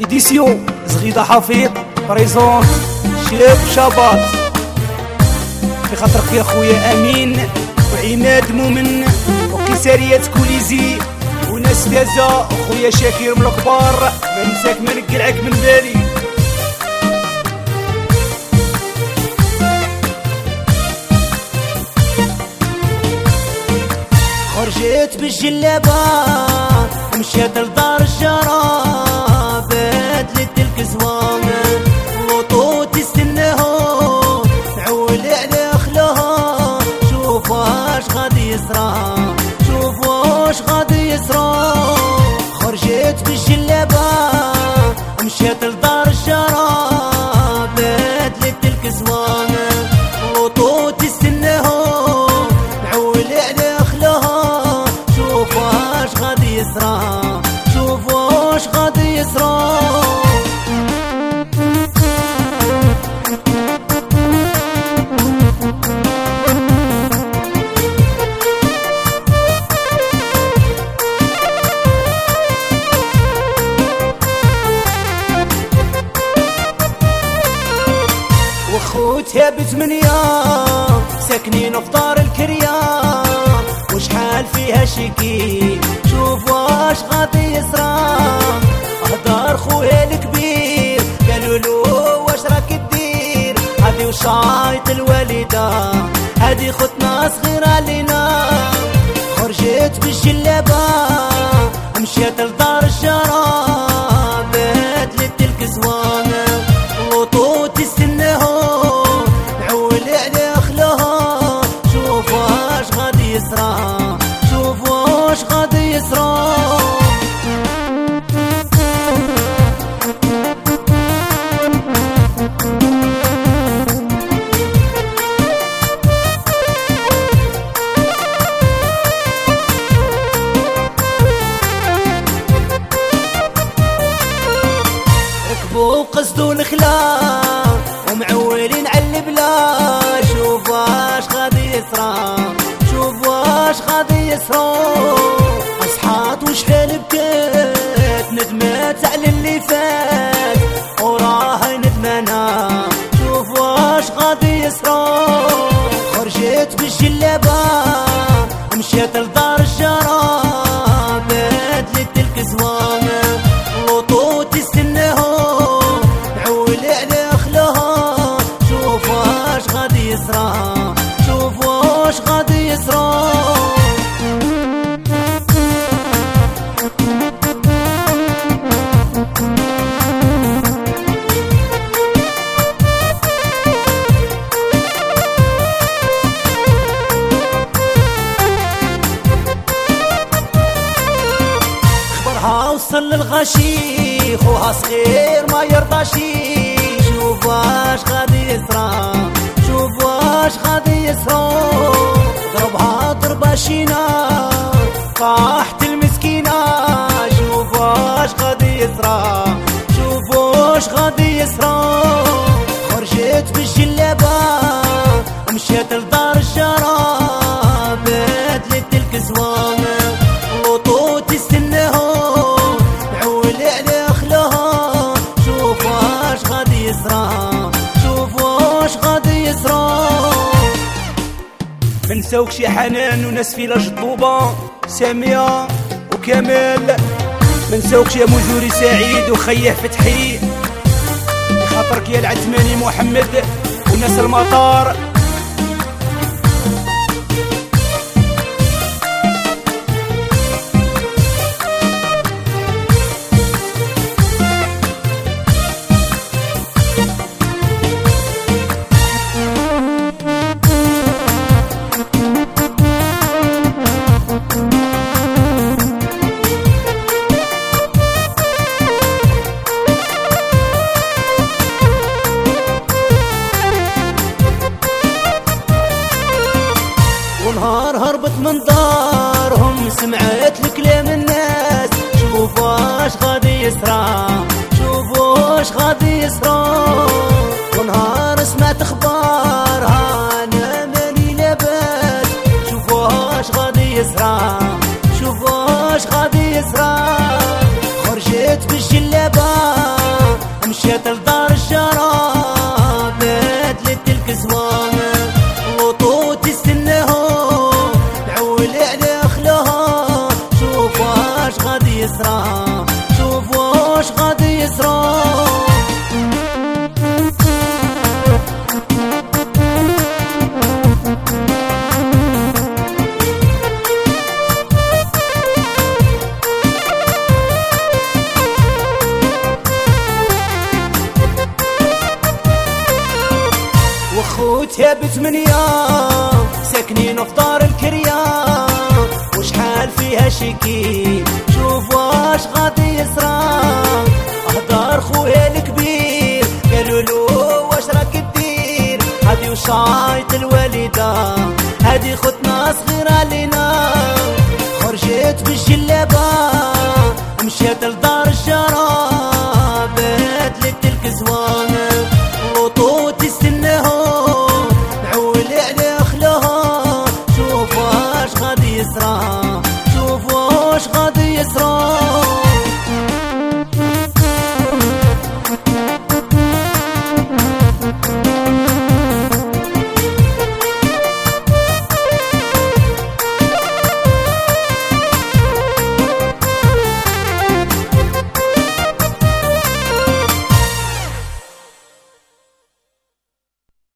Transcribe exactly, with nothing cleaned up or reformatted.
إديسيو زغيدة حفيظ بريزون شاب شابات في خاطرك يا خويا أمين وعماد مؤمن وكيسارية كوليزي وناس تازا خويا شاكير من الكبار ما ننساك ما نقلعك من بالي. خرجت بالجلابة مشيت لدار الشراب بدلت الكزوان لطو تستناها نعول على خلاها شوف واش غادي يصرى شوف واش غادي يصرى. خرجت بالجلابة مشيت لدار الشراب بدلت الكزوان لطو تستناها نعول على خلاها شوف واش غادي يصرى شوف واش غادي يصرى. وخوتها بثمنية ساكنين في دار الكريان وشحال فيها شكي شوف واش غادي يصرى. هدار خويا الكبير قالوا له واش راك دير هادي وشايط الوالدة هادي ختنا صغيرة لينا. خرجت بالجلابة مشيت لدار الشراب بدلت الكزوان لطو تستناها نعول على خلاها شوف واش غادي يصرى شوف واش غادي يصرى. ركبوا قصدوا نخلا ومعولين على البلا شوف واش غادي يصرى شوف واش غادي يصرى. اصحات وشحال بكات ندمات على اللي فات وراها ندمانا شوف واش غادي يصرى. خرجت بالجلابة مشيت لدار الشراب بدلت الكزوان لطو تستناها نعول على خلاها شوف واش غادي يصرى شوف واش غادي يصرى. خبرها وصل للغشي خوها صغير ما يرضاشي شوف واش غادي يصرى شوف واش غادي يصرى. ضربها ضربة شينا طاحت المسكينة شوف واش غادي يصرى شوف واش غادي يصرى. خرجت بالجلابة مشيت لدار الشراب بدلت الكزوان لطو تستناها نعول على خلاها شوف واش غادي يصرى شوف واش غادي يصرى. منساوكش يا حنان وناس في جطوبة سامية وكمال منساوكش يا مزوري سعيد وخيه فتحي خاطرك يا العثماني محمد وناس المطار. ونهار هربت من دارهم سمعت لكلام الناس شوف واش غادي يصرى شوف واش غادي يصرى. ونهار سمعت اخبارها انا ماني لاباس شوف واش غادي يصرى شوف واش غادي يصرى. خرجت بالجلابة يصرى شوف واش غادي يصرى وخوتها بثمنية ساكنين في دار الكريا وشحال فيها شكي شوف واش غادي يصرى اهدار خويا الكبير قالوا له واش راك دير هادي وشايط الوالدة هادي خوتنا صغيرة لينا خرجت بالجلابة مشات